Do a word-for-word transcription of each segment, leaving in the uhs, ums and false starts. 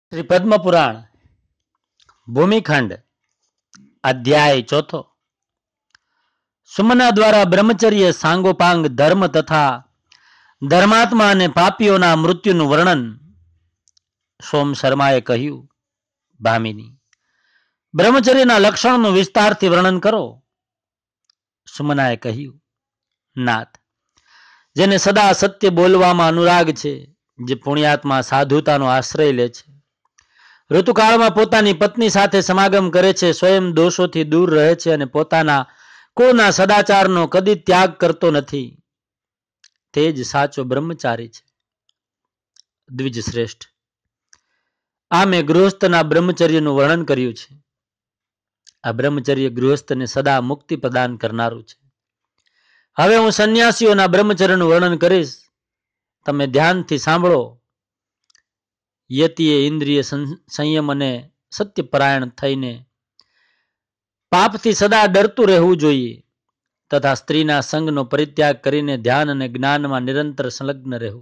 શ્રી પદ્મ પુરાણ ભૂમિખંડ અધ્યાય ચોથો. સુમના દ્વારા બ્રહ્મચર્ય સાંગોપાંગ ધર્મ તથા ધર્માત્મા અને પાપીઓના મૃત્યુનું વર્ણન. સોમ શર્માએ કહ્યું, ભામિની, બ્રહ્મચર્યના લક્ષણોનું વિસ્તારથી વર્ણન કરો. સુમનાએ કહ્યું, નાથ, જેને સદા સત્ય બોલવામાં અનુરાગ છે, જે પુણ્યાત્મા સાધુતાનો આશ્રય લે છે, ઋતુકાળમાં પોતાની પત્ની સાથે સમાગમ કરે છે, સ્વયં દોષોથી દૂર રહે છે અને પોતાના કુળના સદાચારનો કદી ત્યાગ કરતો નથી, તે જ સાચો બ્રહ્મચારી છે. દ્વિજ શ્રેષ્ઠ, આ મેં ગૃહસ્થના બ્રહ્મચર્યનું વર્ણન કર્યું છે. આ બ્રહ્મચર્ય ગૃહસ્થને સદા મુક્તિ પ્રદાન કરનારું છે. હવે હું સંન્યાસીઓના બ્રહ્મચર્યનું વર્ણન કરીશ. તમે ધ્યાનથી સાંભળો. યતિએ ઇન્દ્રિય સંયમ અને સત્યપરાયણ થઈને પાપથી સદા ડરતું રહેવું જોઈએ તથા સ્ત્રીના સંગનો પરિત્યાગ કરીને ધ્યાન અને જ્ઞાનમાં નિરંતર સંલગ્ન રહેવું.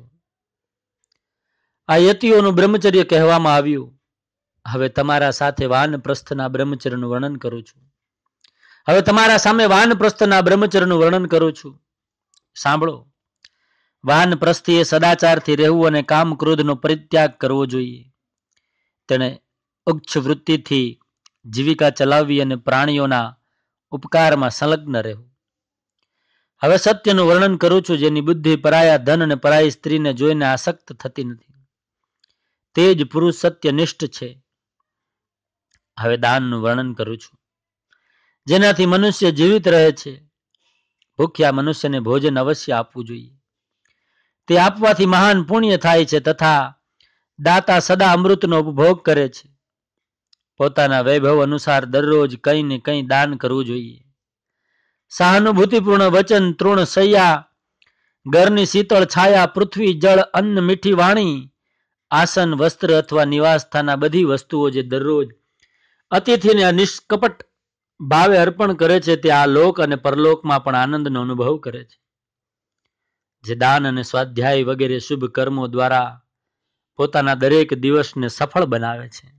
આ યતિઓનું બ્રહ્મચર્ય કહેવામાં આવ્યું. હવે તમારા સાથે વાનપ્રસ્થના બ્રહ્મચર્યનું વર્ણન કરું છું. હવે તમારા સામે વાનપ્રસ્થના બ્રહ્મચર્યનું વર્ણન કરું છું. સાંભળો. વાનપ્રસ્થીએ સદાચારથી રહેવું અને કામ ક્રોધનો પરિત્યાગ કરવો જોઈએ. તેણે ઉચ્ચ વૃત્તિથી જીવિકા ચલાવવી અને પ્રાણીઓના ઉપકારમાં સંલગ્ન રહેવું. હવે સત્યનું વર્ણન કરું છું, જેની બુદ્ધિ પરાયા ધન અને પરાઈ સ્ત્રીને જોઈને આસક્ત થતી નથી, તે જ પુરુષ સત્યનિષ્ઠ છે. હવે દાનનું વર્ણન કરું છું, જેનાથી મનુષ્ય જીવિત રહે છે. ભૂખ્યા મનુષ્યને ભોજન અવશ્ય આપવું જોઈએ. તે આપવાથી મહાન પુણ્ય થાય છે તથા દાતા સદા અમૃતનો ઉપભોગ કરે છે. પોતાના વૈભવ અનુસાર દરરોજ કંઈ ને કંઈ દાન કરવું જોઈએ. સહાનુભૂતિપૂર્ણ વચન, તૃણ શૈયા, ઘરની શીતળ છાયા, પૃથ્વી, જળ, અન્ન, મીઠી વાણી, આસન, વસ્ત્ર અથવા નિવાસ સ્થાનના બધી વસ્તુઓ જે દરરોજ અતિથિને નિષ્કપટ ભાવે અર્પણ કરે છે, તે આ લોક અને પરલોકમાં પણ આનંદનો અનુભવ કરે છે. જે દાન અને સ્વાધ્યાય વગેરે શુભ કર્મો દ્વારા પોતાના દરેક દિવસને સફળ બનાવે છે,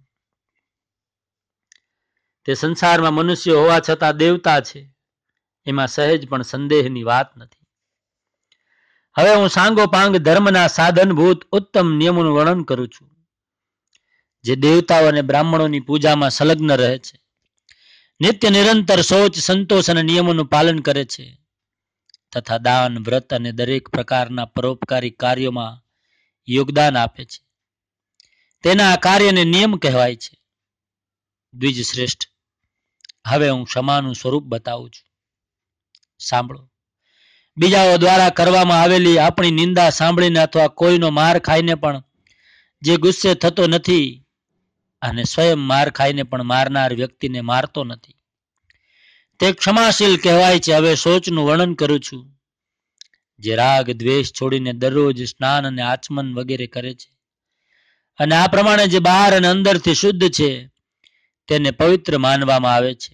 તે સંસારમાં મનુષ્ય હોવા છતાં દેવતા છે, એમાં સહેજ પણ સંદેહની વાત નથી. હવે હું સાંગોપાંગ ધર્મના સાધનભૂત ઉત્તમ નિયમોનું વર્ણન કરું છું, જે દેવતાઓ અને બ્રાહ્મણોની પૂજામાં સંલગ્ન રહે છે, નિત્ય નિરંતર શૌચ, સંતોષ અને નિયમોનું પાલન કરે છે તથા દાન, વ્રત અને દરેક પ્રકારના પરોપકારી કાર્યોમાં યોગદાન આપે છે. તેના આ કાર્યને નિયમ કહેવાય છે. દ્વિજ શ્રેષ્ઠ, હવે હું ક્ષમાનું સ્વરૂપ બતાવું છું. સાંભળો. બીજાઓ દ્વારા કરવામાં આવેલી આપણી નિંદા સાંભળીને અથવા કોઈનો માર ખાઈને પણ જે ગુસ્સે થતો નથી અને સ્વયં માર ખાઈને પણ મારનાર વ્યક્તિને મારતો નથી, તે ક્ષમાશીલ કહેવાય છે. હવે શોચનું વર્ણન કરું છું, જે રાગ દ્વેષ છોડીને દરરોજ સ્નાન અને આચમન વગેરે કરે છે અને આ પ્રમાણે જે બહાર અને અંદરથી શુદ્ધ છે, તેને પવિત્ર માનવામાં આવે છે.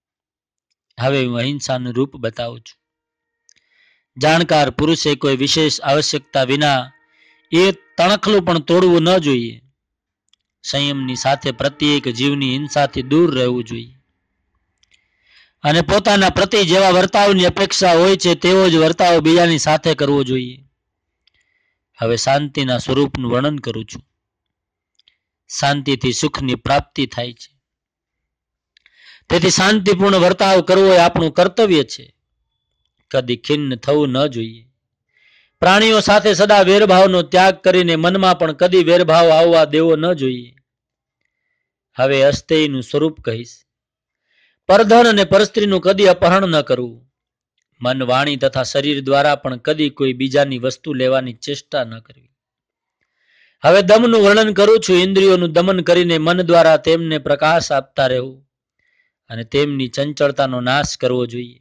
હવે હું અહિંસાનું રૂપ બતાવું છું. જાણકાર પુરુષે કોઈ વિશેષ આવશ્યકતા વિના એ તણખલું પણ તોડવું ન જોઈએ. સંયમની સાથે પ્રત્યેક જીવની હિંસાથી દૂર રહેવું જોઈએ અને પોતાના પ્રતિ જેવા વર્તાવની અપેક્ષા હોય છે તેવો જ વર્તાવ બીજાની સાથે કરવો જોઈએ. હવે શાંતિના સ્વરૂપનું વર્ણન કરું છું. શાંતિથી સુખની પ્રાપ્તિ થાય છે, તેથી શાંતિપૂર્ણ વર્તાવ કરવો એ આપણું કર્તવ્ય છે. કદી ખિન્ન થવું ન જોઈએ. પ્રાણીઓ સાથે સદા વેરભાવનો ત્યાગ કરીને મનમાં પણ કદી વેરભાવ આવવા દેવો ન જોઈએ. હવે અસ્તેયનું સ્વરૂપ કહીશ. પરધન અને પરસ્ત્રીનું કદી અપહરણ ન કરવું. મન, વાણી તથા શરીર દ્વારા પણ કદી કોઈ બીજાની વસ્તુ લેવાની ચેષ્ટા ન કરવી. હવે દમનું વર્ણન કરું છું. ઇન્દ્રિયોનું દમન કરીને મન દ્વારા તેમને પ્રકાશ આપતા રહેવું અને તેમની ચંચળતાનો નાશ કરવો જોઈએ.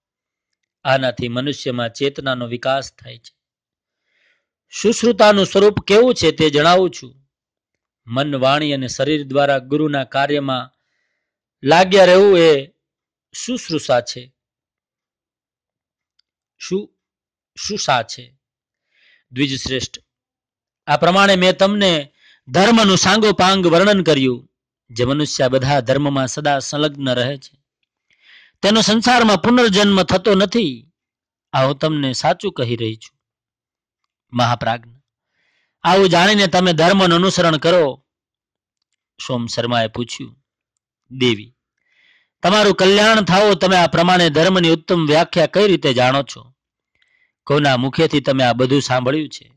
આનાથી મનુષ્યમાં ચેતનાનો વિકાસ થાય છે. સુશ્રુતાનું સ્વરૂપ કેવું છે તે જણાવું છું. મન, વાણી અને શરીર દ્વારા ગુરુના કાર્યમાં લાગ્યા રહેવું એ શુશ્રુષા છે. શું શુષા છે. દ્વિજ શ્રેષ્ઠ, આ પ્રમાણે મેં તમને ધર્મનું સાંગોપાંગ વર્ણન કર્યું. જે મનુષ્ય બધા ધર્મમાં સદા સંલગ્ન રહે છે તેનો સંસારમાં પુનર્જન્મ થતો નથી. આ હું તમને સાચું કહી રહી છું. મહાપ્રાજ્ઞ, આવું જાણીને તમે ધર્મનું અનુસરણ કરો. સોમ શર્માએ પૂછ્યું, દેવી, તમારું કલ્યાણ થાવો, તમે આ પ્રમાણે ધર્મની ઉત્તમ વ્યાખ્યા કઈ રીતે જાણો છો? કોના મુખેથી તમે આ બધું સાંભળ્યું છે?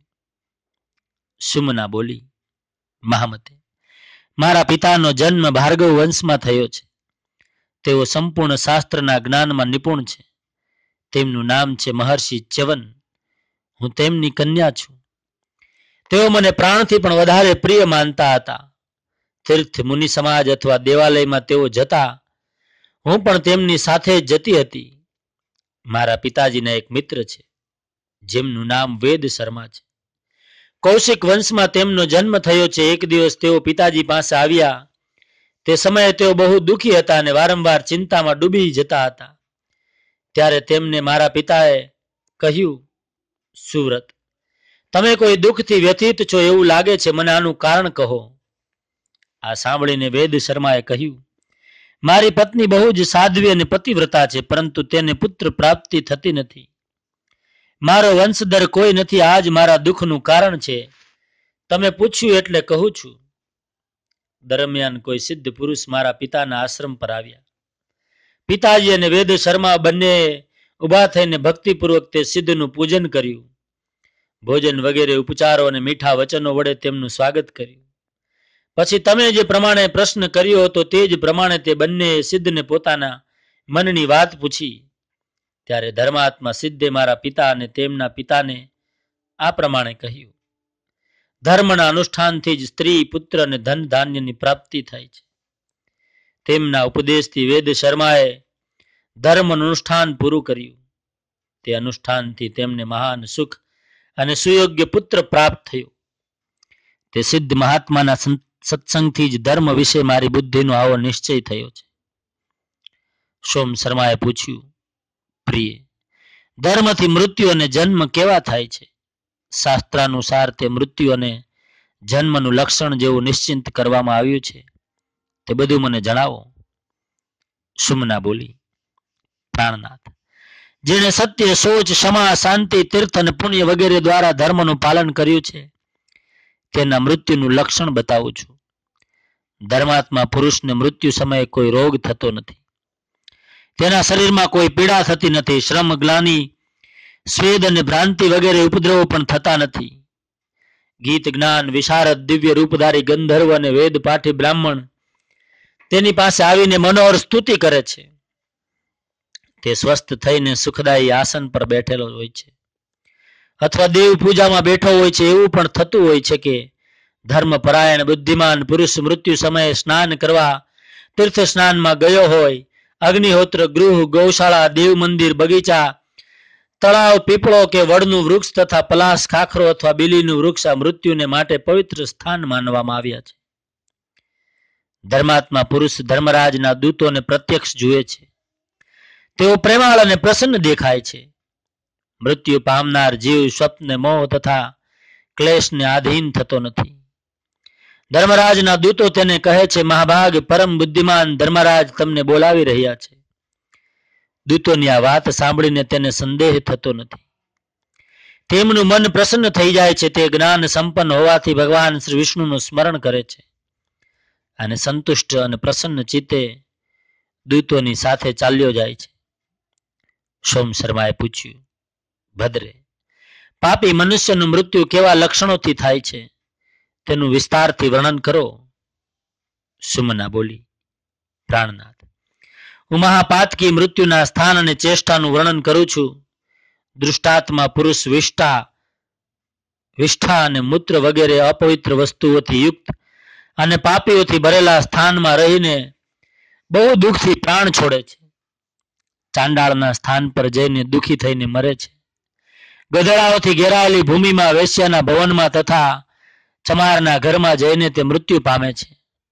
સુમના બોલી, મહામતે, મારા પિતાનો જન્મ ભાર્ગવ વંશમાં થયો છે. તેઓ સંપૂર્ણ શાસ્ત્રના જ્ઞાનમાં નિપુણ છે. તેમનું નામ છે મહર્ષિ ચ્યવન. હું તેમની કન્યા છું. તેઓ મને પ્રાણથી પણ વધારે પ્રિય માનતા હતા. તીર્થ મુનિ સમાજ અથવા દેવાલયમાં તેઓ જતા, હું પણ તેમની સાથે જ જતી હતી. મારા પિતાજીના એક મિત્ર છે જેમનું નામ વેદ શર્મા છે. કૌશિક વંશમાં તેમનો જન્મ થયો છે. એક દિવસ તેઓ પિતાજી પાસે આવ્યા. તે સમયે તેઓ બહુ દુઃખી હતા અને વારંવાર ચિંતામાં ડૂબી જતા હતા. ત્યારે તેમને મારા પિતાએ કહ્યું, સુવ્રત, તમે કોઈ દુઃખથી વ્યથિત છો એવું લાગે છે, મને આનું કારણ કહો. આ સાંભળીને વેદ શર્માએ કહ્યું, મારી પત્ની બહુ જ સાધ્વી અને પતિવ્રતા છે, પરંતુ તેને પુત્ર પ્રાપ્તિ થતી નથી. મારો વંશધર કોઈ નથી. આજ મારા દુઃખનું કારણ છે. તમે પૂછ્યું એટલે કહું છું. દરમિયાન કોઈ સિદ્ધ પુરુષ મારા પિતાના આશ્રમ પર આવ્યા. પિતાજી અને વેદ શર્મા બંને ઉભા થઈને ભક્તિપૂર્વક તે સિદ્ધનું પૂજન કર્યું. ભોજન વગેરે ઉપચારો અને મીઠા વચનો વડે તેમનું સ્વાગત કર્યું. પછી તમે જે પ્રમાણે પ્રશ્ન કર્યો હતો તે જ પ્રમાણે તે બંને સિદ્ધને પોતાના મનની વાત પૂછી. ત્યારે ધર્માત્મા સિદ્ધે મારા પિતા અને તેમના પિતાને આ પ્રમાણે કહ્યું, ધર્મના અનુષ્ઠાનથી જ સ્ત્રી, પુત્ર અને ધન ધાન્યની પ્રાપ્તિ થાય છે. તેમના ઉપદેશથી વેદ શર્માએ ધર્મનું અનુષ્ઠાન પૂરું કર્યું. તે અનુષ્ઠાનથી તેમને મહાન સુખ અને સુયોગ્ય પુત્ર પ્રાપ્ત થયો. તે સિદ્ધ મહાત્માના સત્સંગથી જ ધર્મ વિશે મારી બુદ્ધિનો આવો નિશ્ચય થયો છે. સોમ શર્માએ પૂછ્યું, પ્રિય, ધર્મથી મૃત્યુ અને જન્મ કેવા થાય છે? શાસ્ત્રાનુસાર તે મૃત્યુ અને જન્મનું લક્ષણ જેવું નિશ્ચિંત કરવામાં આવ્યું છે, તે બધું મને જણાવો. સુમના બોલી, પ્રાણનાથ, જેણે સત્ય, શોચ, ક્ષમા, શાંતિ, તીર્થ અને પુણ્ય વગેરે દ્વારા ધર્મનું પાલન કર્યું છે તેના મૃત્યુનું લક્ષણ બતાવું છું. ધર્માત્મા પુરુષને મૃત્યુ સમયે કોઈ રોગ થતો નથી. તેના શરીરમાં કોઈ પીડા થતી નથી. શ્રમ, ગ્લાની, સ્વેદ અને ભ્રાંતિ વગેરે ઉપદ્રવો પણ થતા નથી. ગીત, જ્ઞાન, વિશારદ, દિવ્ય રૂપધારી ગંધર્વ અને વેદ પાઠી બ્રાહ્મણ તેની પાસે આવીને મનોહર સ્તુતિ કરે છે. તે સ્વસ્થ થઈને સુખદાયી આસન પર બેઠેલો હોય છે અથવા દેવ પૂજામાં બેઠો હોય છે. એવું પણ થતું હોય છે કે ધર્મ પરાયણ બુદ્ધિમાન પુરુષ મૃત્યુ સમયે સ્નાન કરવા તીર્થ સ્નાનમાં ગયો હોય. અગ્નિહોત્ર, ગૃહ, ગૌશાળા, દેવ મંદિર, બગીચા, તળાવ, પીપળો કે વડનું વૃક્ષ તથા પલાસ, ખાખરો અથવા બીલીનું વૃક્ષ આ મૃત્યુને માટે પવિત્ર સ્થાન માનવામાં આવ્યા છે. ધર્માત્મા પુરુષ ધર્મરાજના દૂતોને પ્રત્યક્ષ જુએ છે. તેઓ પ્રેમાળ અને પ્રસન્ન દેખાય છે. મૃત્યુ પામનાર જીવ સ્વપ્ન, મોહ તથા ક્લેશને આધીન થતો નથી. ધર્મરાજના દૂતો તેને કહે છે, મહાભાગ પરમ બુદ્ધિમાન ધર્મરાજ તમને બોલાવી રહ્યા છે. દૂતોની આ વાત સાંભળીને તેને સંદેહ થતો નથી. તેમનું મન પ્રસન્ન થઈ જાય છે. તે જ્ઞાન સંપન્ન હોવાથી ભગવાન શ્રી વિષ્ણુનું સ્મરણ કરે છે અને સંતુષ્ટ અને પ્રસન્ન ચિત્તે દૂતોની સાથે ચાલ્યો જાય છે. સોમ શર્માએ પૂછ્યું, ભદ્રે, પાપી મનુષ્યનું મૃત્યુ કેવા લક્ષણોથી થાય છે તેનું વિસ્તારથી વર્ણન કરો. સુમના બોલી, પ્રાણનાથ, હું મહાપાતકી મૃત્યુના સ્થાન અને ચેષ્ટાનું વર્ણન કરું છું. દૃષ્ટાત્મા પુરુષ વિષ્ઠા વિષ્ઠા અને મૂત્ર વગેરે અપવિત્ર વસ્તુઓથી યુક્ત અને પાપીઓથી ભરેલા સ્થાનમાં રહીને બહુ દુઃખથી પ્રાણ છોડે છે. ચાંડાળના સ્થાન પર જઈને દુઃખી થઈને મરે છે. ગધેડાઓથી ઘેરાયેલી ભૂમિમાં, વેશ્યાના ભવનમાં તથા ચમારના ઘરમાં જઈને તે મૃત્યુ પામે છે.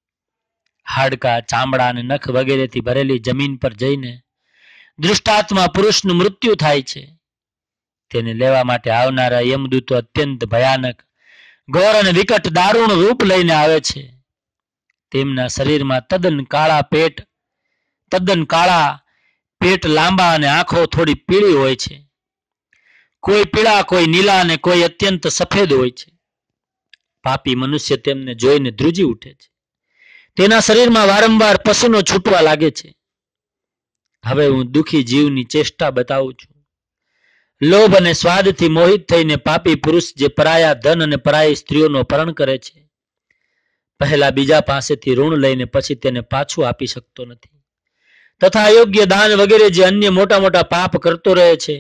હાડકા, ચામડા અને નખ વગેરેથી ભરેલી જમીન પર જઈને દૃષ્ટાત્મા પુરુષનું મૃત્યુ થાય છે. તેને લેવા માટે આવનારા યમદૂતો અત્યંત ભયાનક ઘોર અને વિકટ દારૂણ રૂપ લઈને આવે છે. તેમના શરીરમાં તદ્દન કાળા પેટ તદ્દન કાળા પેટ લાંબા અને આંખો થોડી પીળી હોય છે. કોઈ પીળા, કોઈ નીલા અને કોઈ અત્યંત સફેદ હોય છે. પાપી મનુષ્ય તેમને જોઈને ધ્રુજી ઉઠે છે. તેના શરીરમાં વારંવાર પસીનો છૂટવા લાગે છે. હવે હું દુઃખી જીવની ચેષ્ટા બતાવું છું. લોભ અને સ્વાદથી મોહિત થઈને પાપી પુરુષ જે પરાયા ધન અને પરાઈ સ્ત્રીઓનું અપહરણ કરે છે, પહેલા બીજા પાસેથી ઋણ લઈને પછી તેને પાછું આપી શકતો નથી, તથા અયોગ્ય દાન વગેરે જે અન્ય મોટા મોટા પાપ કરતો રહે છે.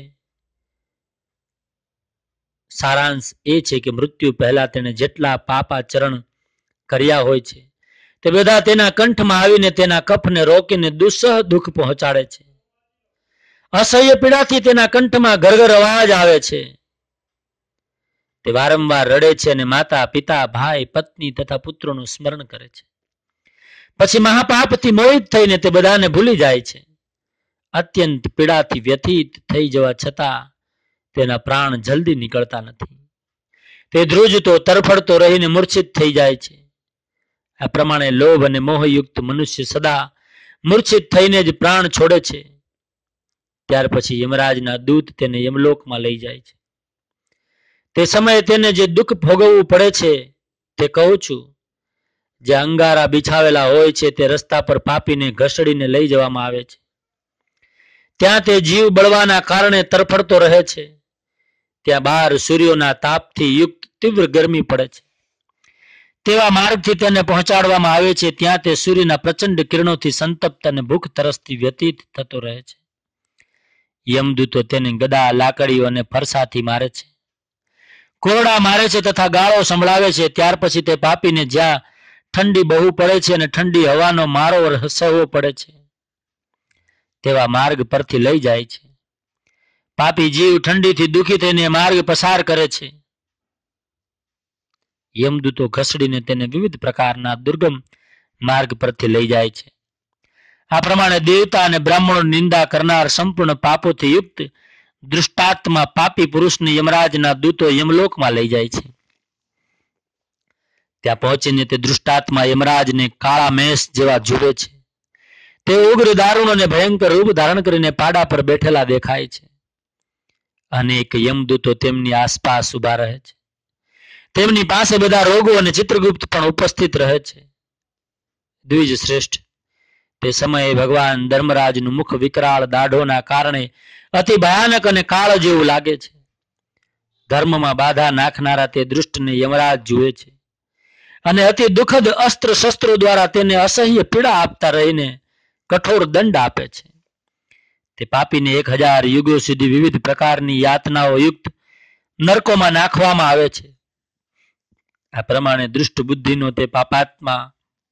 સારાંશ એ છે કે મૃત્યુ પહેલા તેને જેટલા પાપાચરણ કર્યા હોય છે તે બધા તેના કંઠમાં આવીને તેના કફને રોકીને દુસ્સહ દુઃખ પહોંચાડે છે. અસહ્ય પીડાથી તેના કંઠમાં ગરગર અવાજ આવે છે. તે વારંવાર રડે છે અને માતા, પિતા, ભાઈ, પત્ની તથા પુત્રોનું સ્મરણ કરે છે. પછી મહાપાપથી મોહિત થઈને તે બધાને ભૂલી જાય છે. અત્યંત પીડાથી વ્યથિત થઈ જવા છતાં તેના પ્રાણ જલ્દી નીકળતા નથી. તે ધ્રુજતો તરફડતો રહીને મૂર્છિત થઈ જાય છે. આ પ્રમાણે લોભ અને મોહયુક્ત મનુષ્ય સદા મૂર્છિત થઈને જ પ્રાણ છોડે છે. ત્યાર પછી યમરાજના દૂત તેને યમલોકમાં લઈ જાય છે. તે સમયે તેને જે દુઃખ ભોગવવું પડે છે તે કહું છું. જે અંગારા બિછાવેલા હોય છે તે રસ્તા પર પાપીને ઘસડીને લઈ જવામાં આવે છે. ત્યાં તે જીવ બળવાના કારણે તરફડતો રહે છે. ત્યાં બહાર સૂર્યોના તાપથી યુક્ત તીવ્ર ગરમી પડે છે. તેવા માર્ગથી તેને પહોંચાડવામાં આવે છે. ત્યાં તે સૂર્યના પ્રચંડ કિરણોથી સંતપ્ત અને ભૂખ તરસથી વ્યતીત થતો રહે છે. યમદૂતો તેને ગદા, લાકડીઓ અને ફરસાથી મારે છે, કોરડા મારે છે તથા ગાળો સંભળાવે છે. ત્યાર પછી તે પાપીને જ્યાં ઠંડી બહુ પડે છે અને ઠંડી હવાનો મારો સહવો પડે છે તેવા માર્ગ પરથી લઈ જાય છે. પાપી જીવ ઠંડીથી દુઃખી થઈને માર્ગ પસાર કરે છે. યમદૂતો ઘસડીને તેને વિવિધ પ્રકારના દુર્ગમ માર્ગ પરથી લઈ જાય છે. આ પ્રમાણે દેવતા અને બ્રાહ્મણો નિંદા કરનાર સંપૂર્ણ પાપોથી યુક્ત દૃષ્ટાત્મા પાપી પુરુષને યમરાજના દૂતો યમલોકમાં લઈ જાય છે. ત્યાં પહોંચીને તે દૃષ્ટાત્મા યમરાજને કાળા મેષ જેવા જુએ છે. તે ઉગ્ર, દારૂણ અને ભયંકર રૂપ ધારણ કરીને પાડા પર બેઠેલા દેખાય છે. અનેક યમદૂતો તેમની આસપાસ ઉભા રહે છે. તેમની પાસે બધા રોગો અને ચિત્રગુપ્ત પણ ઉપસ્થિત રહે છે. દ્વિજ શ્રેષ્ઠ, તે સમયે ભગવાન ધર્મરાજનું મુખ વિકરાળ દાઢોના કારણે અતિ ભયાનક અને કાળ જેવું લાગે છે. ધર્મમાં બાધા નાખનારા તે દૃષ્ટને યમરાજ જુએ છે અને અતિ દુઃખદ અસ્ત્ર શસ્ત્રો દ્વારા તેને અસહ્ય પીડા આપતા રહીને કઠોર દંડ આપે છે. તે પાપીને એક હજાર યુગો સુધી વિવિધ પ્રકારની યાતનાઓ યુક્ત નરકોમાં નાખવામાં આવે છે. આ પ્રમાણે દુષ્ટ બુદ્ધિનો તે પાપાત્મા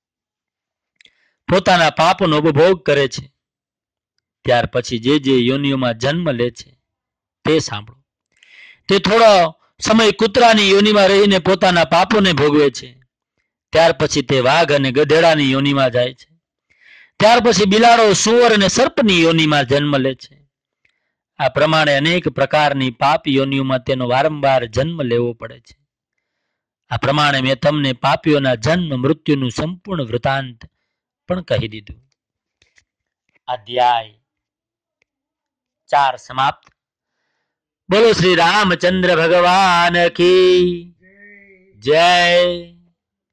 પોતાના પાપનો ઉપભોગ કરે છે. ત્યાર પછી જે જે યોનિઓમાં જન્મ લે છે તે સાંભળો. તે થોડો સમય કૂતરાની યોનિમાં રહીને પોતાના પાપોને ભોગવે છે. ત્યાર પછી તે વાઘ અને ગધેડાની યોનિમાં જાય છે. ત્યાર પછી બિલાડો, સુવર અને સર્પની યોનિમાં જન્મ લે છે. આ પ્રમાણે અનેક પ્રકારની પાપ યોનિઓમાં તેનો વારંવાર જન્મ લેવો પડે છે. આ પ્રમાણે મેં તમને પાપીઓના જન્મ મૃત્યુનું સંપૂર્ણ વૃતાંત પણ કહી દીધું. અધ્યાય ચાર સમાપ્ત. બોલો શ્રી રામચંદ્ર ભગવાન કી જય.